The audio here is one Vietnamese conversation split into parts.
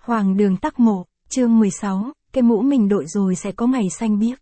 Hoàng đường tắc mộ, chương 16, cái mũ mình đội rồi sẽ có ngày xanh biếc.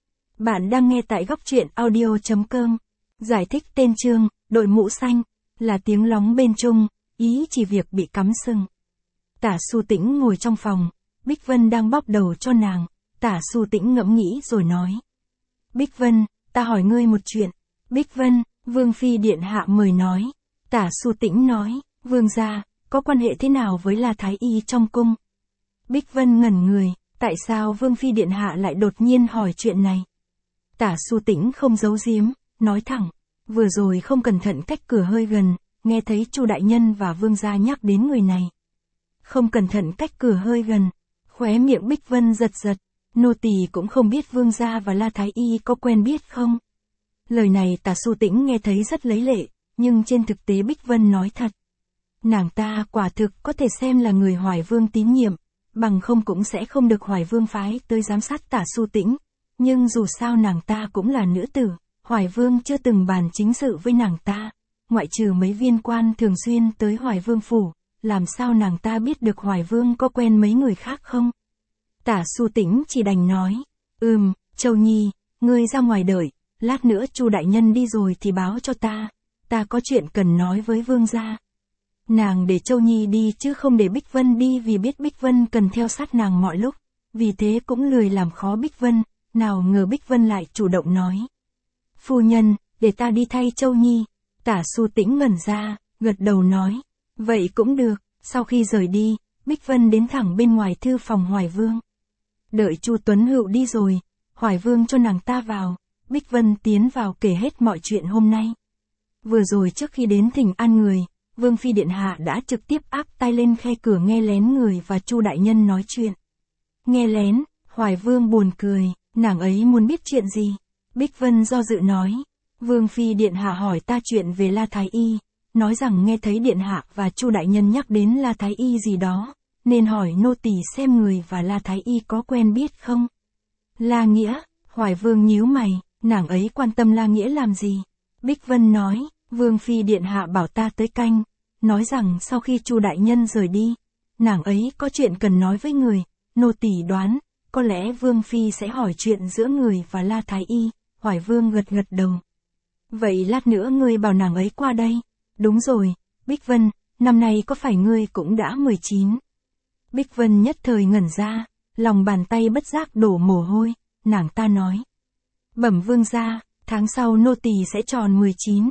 Bạn đang nghe tại góc truyện audio.com. Giải thích tên chương, đội mũ xanh, là tiếng lóng bên Trung, ý chỉ việc bị cắm sừng. Tả Xu Tĩnh ngồi trong phòng, Bích Vân đang bóp đầu cho nàng, Tả Xu Tĩnh ngẫm nghĩ rồi nói. Bích Vân, ta hỏi ngươi một chuyện. Bích Vân, Vương Phi Điện Hạ mời nói. Tả Xu Tĩnh nói, Vương gia, có quan hệ thế nào với La Thái Y trong cung? Bích Vân ngẩn người, tại sao Vương Phi Điện Hạ lại đột nhiên hỏi chuyện này? Tả Xu Tĩnh không giấu giếm, nói thẳng, vừa rồi không cẩn thận cách cửa hơi gần, nghe thấy Chu đại nhân và Vương gia nhắc đến người này. Không cẩn thận cách cửa hơi gần, khóe miệng Bích Vân giật giật, nô tỳ cũng không biết Vương gia và La Thái Y có quen biết không? Lời này Tả Xu Tĩnh nghe thấy rất lấy lệ, nhưng trên thực tế Bích Vân nói thật. Nàng ta quả thực có thể xem là người Hoài Vương tín nhiệm, bằng không cũng sẽ không được Hoài Vương phái tới giám sát Tả Xu Tĩnh. Nhưng dù sao nàng ta cũng là nữ tử, Hoài Vương chưa từng bàn chính sự với nàng ta, ngoại trừ mấy viên quan thường xuyên tới Hoài Vương phủ, làm sao nàng ta biết được Hoài Vương có quen mấy người khác không? Tả Xu Tĩnh chỉ đành nói, Châu Nhi, ngươi ra ngoài đợi, lát nữa Chu đại nhân đi rồi thì báo cho ta có chuyện cần nói với Vương gia. Nàng để Châu Nhi đi chứ không để Bích Vân đi vì biết Bích Vân cần theo sát nàng mọi lúc, vì thế cũng lười làm khó Bích Vân, nào ngờ Bích Vân lại chủ động nói. Phu nhân, để ta đi thay Châu Nhi. Tả Xu Tĩnh ngẩn ra, gật đầu nói, vậy cũng được. Sau khi rời đi, Bích Vân đến thẳng bên ngoài thư phòng Hoài Vương. Đợi Chu Tuấn Hữu đi rồi, Hoài Vương cho nàng ta vào, Bích Vân tiến vào kể hết mọi chuyện hôm nay. Vừa rồi trước khi đến thỉnh an người, Vương Phi Điện Hạ đã trực tiếp áp tai lên khe cửa nghe lén người và Chu đại nhân nói chuyện. Nghe lén, Hoài Vương buồn cười, nàng ấy muốn biết chuyện gì? Bích Vân do dự nói, Vương Phi Điện Hạ hỏi ta chuyện về La Thái Y, nói rằng nghe thấy Điện Hạ và Chu đại nhân nhắc đến La Thái Y gì đó, nên hỏi nô tỳ xem người và La Thái Y có quen biết không? La Nghĩa, Hoài Vương nhíu mày, nàng ấy quan tâm La Nghĩa làm gì? Bích Vân nói, Vương Phi Điện Hạ bảo ta tới canh, nói rằng sau khi Chu đại nhân rời đi, nàng ấy có chuyện cần nói với người, nô tỳ đoán, có lẽ Vương Phi sẽ hỏi chuyện giữa người và La Thái Y. Hoài Vương gật gật đầu. Vậy lát nữa ngươi bảo nàng ấy qua đây. Đúng rồi, Bích Vân, năm nay có phải ngươi cũng đã 19? Bích Vân nhất thời ngẩn ra, lòng bàn tay bất giác đổ mồ hôi, nàng ta nói. Bẩm Vương gia, tháng sau nô tỳ sẽ tròn 19.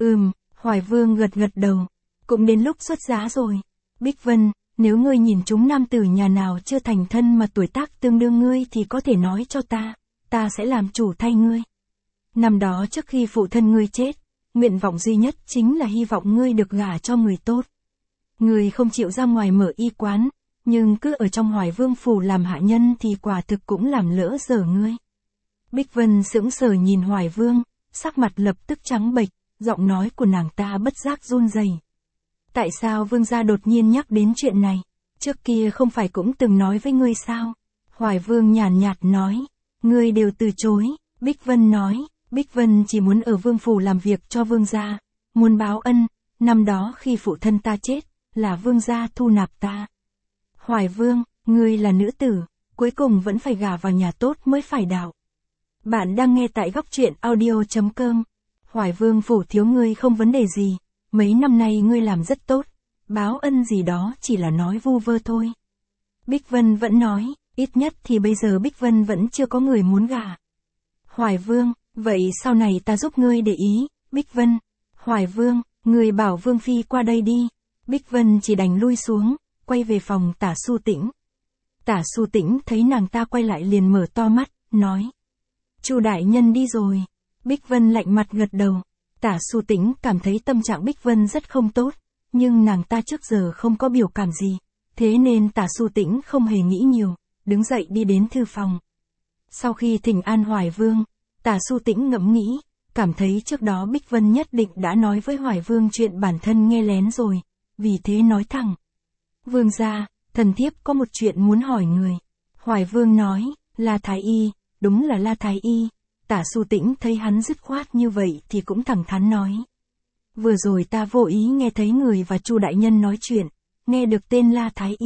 Hoài Vương gật gật đầu, cũng đến lúc xuất giá rồi. Bích Vân, nếu ngươi nhìn chúng nam tử nhà nào chưa thành thân mà tuổi tác tương đương ngươi thì có thể nói cho ta sẽ làm chủ thay ngươi. Năm đó trước khi phụ thân ngươi chết, nguyện vọng duy nhất chính là hy vọng ngươi được gả cho người tốt. Ngươi không chịu ra ngoài mở y quán, nhưng cứ ở trong Hoài Vương phủ làm hạ nhân thì quả thực cũng làm lỡ dở ngươi. Bích Vân sững sờ nhìn Hoài Vương, sắc mặt lập tức trắng bệch, giọng nói của nàng ta bất giác run rẩy. Tại sao Vương gia đột nhiên nhắc đến chuyện này? Trước kia không phải cũng từng nói với ngươi sao? Hoài Vương nhàn nhạt nói, ngươi đều từ chối. Bích Vân nói, Bích Vân chỉ muốn ở Vương phủ làm việc cho Vương gia, muốn báo ân, năm đó khi phụ thân ta chết, là Vương gia thu nạp ta. Hoài Vương, ngươi là nữ tử, cuối cùng vẫn phải gả vào nhà tốt mới phải đạo. Bạn đang nghe tại góc truyện audio.com. Hoài Vương phủ thiếu ngươi không vấn đề gì, mấy năm nay ngươi làm rất tốt, báo ân gì đó chỉ là nói vu vơ thôi. Bích Vân vẫn nói, ít nhất thì bây giờ Bích Vân vẫn chưa có người muốn gả. Hoài Vương, vậy sau này ta giúp ngươi để ý. Bích Vân, Hoài Vương, ngươi bảo Vương Phi qua đây đi. Bích Vân chỉ đành lui xuống, quay về phòng Tả Xu Tĩnh. Tả Xu Tĩnh thấy nàng ta quay lại liền mở to mắt, nói. Chu đại nhân đi rồi. Bích Vân lạnh mặt gật đầu. Tả Xu Tĩnh cảm thấy tâm trạng Bích Vân rất không tốt, nhưng nàng ta trước giờ không có biểu cảm gì, thế nên Tả Xu Tĩnh không hề nghĩ nhiều, đứng dậy đi đến thư phòng. Sau khi thỉnh an Hoài Vương, Tả Xu Tĩnh ngẫm nghĩ, cảm thấy trước đó Bích Vân nhất định đã nói với Hoài Vương chuyện bản thân nghe lén rồi, vì thế nói thẳng. Vương gia, thần thiếp có một chuyện muốn hỏi người. Hoài Vương nói, La Thái Y, đúng là La Thái Y. Tả Xu Tĩnh thấy hắn dứt khoát như vậy thì cũng thẳng thắn nói. Vừa rồi ta vô ý nghe thấy người và Chu đại nhân nói chuyện, nghe được tên La Thái Y,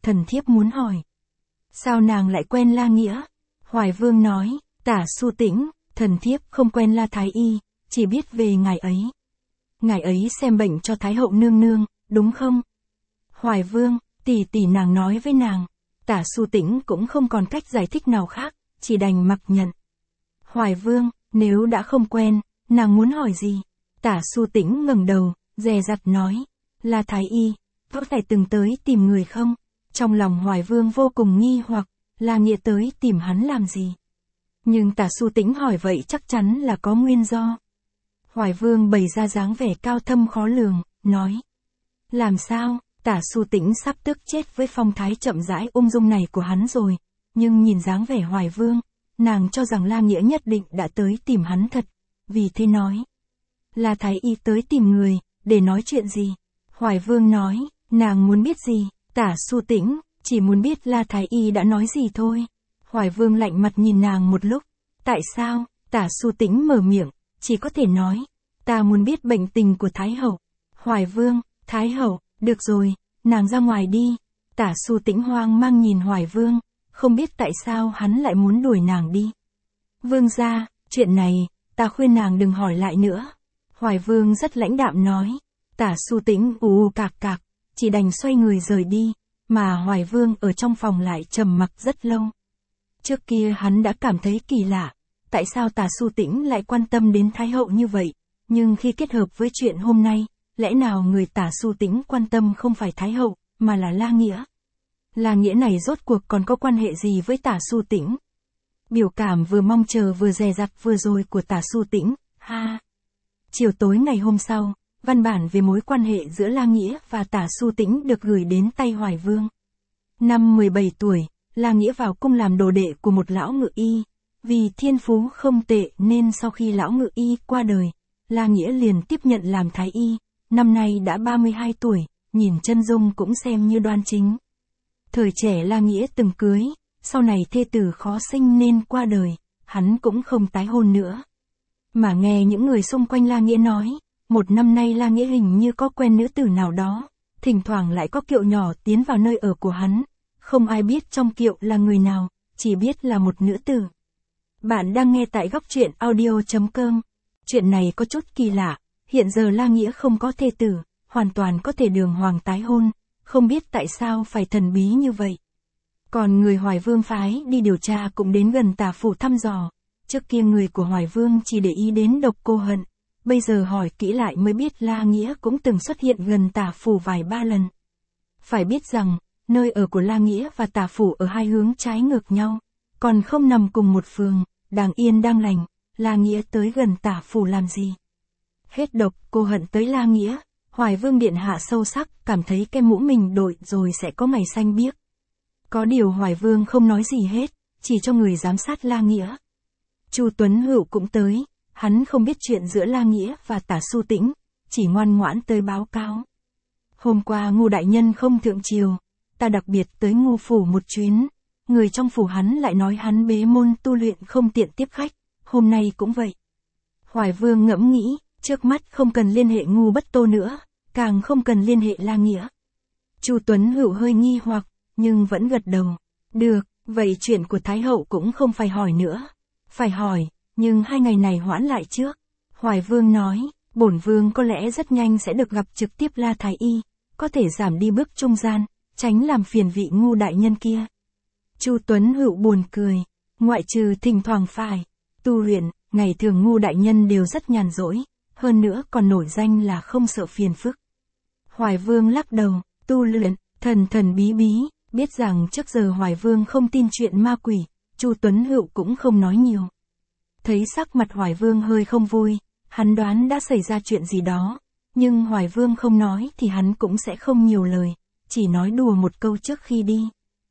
thần thiếp muốn hỏi. Sao nàng lại quen La Nghĩa? Hoài Vương nói, Tả Xu Tĩnh, thần thiếp không quen La Thái Y, chỉ biết về ngài ấy. Ngài ấy xem bệnh cho Thái hậu nương nương, đúng không? Hoài Vương, tỷ nàng nói với nàng. Tả Xu Tĩnh cũng không còn cách giải thích nào khác, chỉ đành mặc nhận. Hoài Vương, nếu đã không quen, nàng muốn hỏi gì? Tả Xu Tĩnh ngẩng đầu, dè dặt nói, La Thái Y, có phải từng tới tìm người không? Trong lòng Hoài Vương vô cùng nghi hoặc, La Nghĩa tới tìm hắn làm gì? Nhưng Tả Xu Tĩnh hỏi vậy chắc chắn là có nguyên do. Hoài Vương bày ra dáng vẻ cao thâm khó lường, nói. Làm sao, Tả Xu Tĩnh sắp tức chết với phong thái chậm rãi ung dung này của hắn rồi, nhưng nhìn dáng vẻ Hoài Vương, nàng cho rằng La Nghĩa nhất định đã tới tìm hắn thật, vì thế nói. La Thái Y tới tìm người, để nói chuyện gì? Hoài Vương nói, nàng muốn biết gì? Tả Xu Tĩnh, chỉ muốn biết La Thái Y đã nói gì thôi. Hoài Vương lạnh mặt nhìn nàng một lúc. Tại sao? Tả Xu Tĩnh mở miệng, chỉ có thể nói. Ta muốn biết bệnh tình của Thái hậu. Hoài Vương, Thái hậu, được rồi, nàng ra ngoài đi. Tả Xu Tĩnh hoang mang nhìn Hoài Vương, không biết tại sao hắn lại muốn đuổi nàng đi. Vương gia, chuyện này, ta khuyên nàng đừng hỏi lại nữa. Hoài Vương rất lãnh đạm nói. Tả Xu Tĩnh ù cạc cạc, chỉ đành xoay người rời đi, mà Hoài Vương ở trong phòng lại trầm mặc rất lâu. Trước kia hắn đã cảm thấy kỳ lạ, tại sao Tả Xu Tĩnh lại quan tâm đến Thái hậu như vậy, nhưng khi kết hợp với chuyện hôm nay, lẽ nào người Tả Xu Tĩnh quan tâm không phải Thái hậu, mà là La Nghĩa? La Nghĩa này rốt cuộc còn có quan hệ gì với Tả Xu Tĩnh? Biểu cảm vừa mong chờ vừa dè dặt vừa rồi của Tả Xu Tĩnh, ha. Chiều tối ngày hôm sau, văn bản về mối quan hệ giữa La Nghĩa và Tả Xu Tĩnh được gửi đến tay Hoài Vương. Năm 17 tuổi, La Nghĩa vào cung làm đồ đệ của một lão ngự y. Vì thiên phú không tệ nên sau khi lão ngự y qua đời, La Nghĩa liền tiếp nhận làm thái y. Năm nay đã 32 tuổi, nhìn chân dung cũng xem như đoan chính. Thời trẻ La Nghĩa từng cưới, sau này thê tử khó sinh nên qua đời, hắn cũng không tái hôn nữa. Mà nghe những người xung quanh La Nghĩa nói, một năm nay La Nghĩa hình như có quen nữ tử nào đó, thỉnh thoảng lại có kiệu nhỏ tiến vào nơi ở của hắn, không ai biết trong kiệu là người nào, chỉ biết là một nữ tử. Bạn đang nghe tại góc truyện audio.com. Chuyện này có chút kỳ lạ, hiện giờ La Nghĩa không có thê tử, hoàn toàn có thể đường hoàng tái hôn, không biết tại sao phải thần bí như vậy. Còn người Hoài Vương phái đi điều tra cũng đến gần Tả phủ thăm dò, trước kia người của Hoài Vương chỉ để ý đến Độc Cô Hận, bây giờ hỏi kỹ lại mới biết La Nghĩa cũng từng xuất hiện gần Tả phủ vài ba lần. Phải biết rằng, nơi ở của La Nghĩa và Tả phủ ở hai hướng trái ngược nhau, còn không nằm cùng một phường, đang yên đang lành, La Nghĩa tới gần Tả phủ làm gì? Hết Độc Cô Hận tới La Nghĩa, Hoài Vương điện hạ sâu sắc, cảm thấy cái mũ mình đội rồi sẽ có ngày xanh biếc. Có điều Hoài Vương không nói gì hết, chỉ cho người giám sát La Nghĩa. Chu Tuấn Hữu cũng tới, hắn không biết chuyện giữa La Nghĩa và Tả Xu Tĩnh, chỉ ngoan ngoãn tới báo cáo. Hôm qua Ngô đại nhân không thượng triều, ta đặc biệt tới Ngô phủ một chuyến, người trong phủ hắn lại nói hắn bế môn tu luyện không tiện tiếp khách, hôm nay cũng vậy. Hoài Vương ngẫm nghĩ, trước mắt không cần liên hệ Ngu Bất Tô nữa, càng không cần liên hệ La Nghĩa. Chu Tuấn Hữu hơi nghi hoặc, nhưng vẫn gật đầu. Được, vậy chuyện của Thái hậu cũng không phải hỏi nữa. Phải hỏi, nhưng 2 ngày này hoãn lại trước. Hoài Vương nói, bổn vương có lẽ rất nhanh sẽ được gặp trực tiếp La Thái Y, có thể giảm đi bước trung gian, tránh làm phiền vị Ngu đại nhân kia. Chu Tuấn Hữu buồn cười, ngoại trừ thỉnh thoảng phải tu luyện, ngày thường Ngu đại nhân đều rất nhàn rỗi, hơn nữa còn nổi danh là không sợ phiền phức. Hoài Vương lắc đầu, tu luyện, thần bí bí, biết rằng trước giờ Hoài Vương không tin chuyện ma quỷ, Chu Tuấn Hữu cũng không nói nhiều. Thấy sắc mặt Hoài Vương hơi không vui, hắn đoán đã xảy ra chuyện gì đó, nhưng Hoài Vương không nói thì hắn cũng sẽ không nhiều lời, chỉ nói đùa một câu trước khi đi.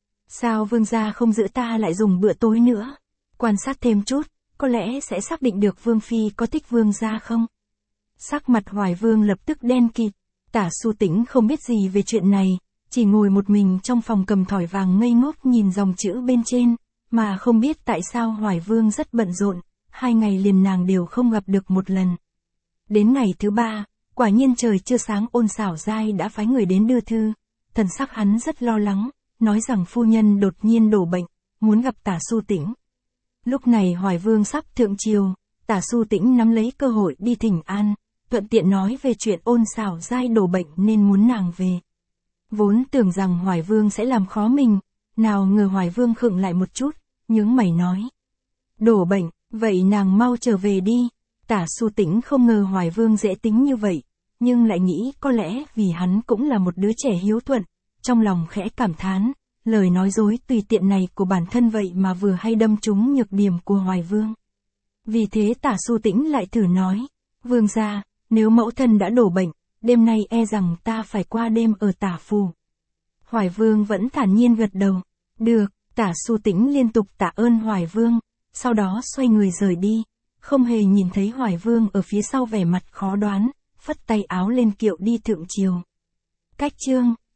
Sao vương gia không giữ ta lại dùng bữa tối nữa? Quan sát thêm chút, có lẽ sẽ xác định được vương phi có thích vương gia không? Sắc mặt Hoài Vương lập tức đen kịt, Tả Xu Tĩnh không biết gì về chuyện này, chỉ ngồi một mình trong phòng cầm thỏi vàng ngây ngốc nhìn dòng chữ bên trên, mà không biết tại sao Hoài Vương rất bận rộn, 2 ngày liền nàng đều không gặp được một lần. Đến ngày thứ 3, quả nhiên trời chưa sáng Ôn Xảo Giai đã phái người đến đưa thư, thần sắc hắn rất lo lắng, nói rằng phu nhân đột nhiên đổ bệnh, muốn gặp Tả Xu Tĩnh. Lúc này Hoài Vương sắp thượng triều, Tả Xu Tĩnh nắm lấy cơ hội đi thỉnh an, thuận tiện nói về chuyện Ôn Xảo Giai đổ bệnh nên muốn nàng về. Vốn tưởng rằng Hoài Vương sẽ làm khó mình, nào ngờ Hoài Vương khựng lại một chút, nhướng mày nói. Đổ bệnh, vậy nàng mau trở về đi. Tả Xu Tĩnh không ngờ Hoài Vương dễ tính như vậy, nhưng lại nghĩ có lẽ vì hắn cũng là một đứa trẻ hiếu thuận, trong lòng khẽ cảm thán, lời nói dối tùy tiện này của bản thân vậy mà vừa hay đâm trúng nhược điểm của Hoài Vương. Vì thế Tả Xu Tĩnh lại thử nói, Vương gia, nếu mẫu thân đã đổ bệnh, đêm nay e rằng ta phải qua đêm ở Tả Phủ. Hoài Vương vẫn thản nhiên gật đầu, được. Tả Xu Tĩnh liên tục tạ ơn Hoài Vương, sau đó xoay người rời đi, không hề nhìn thấy Hoài Vương ở phía sau vẻ mặt khó đoán, phất tay áo lên kiệu đi thượng triều. Cách chương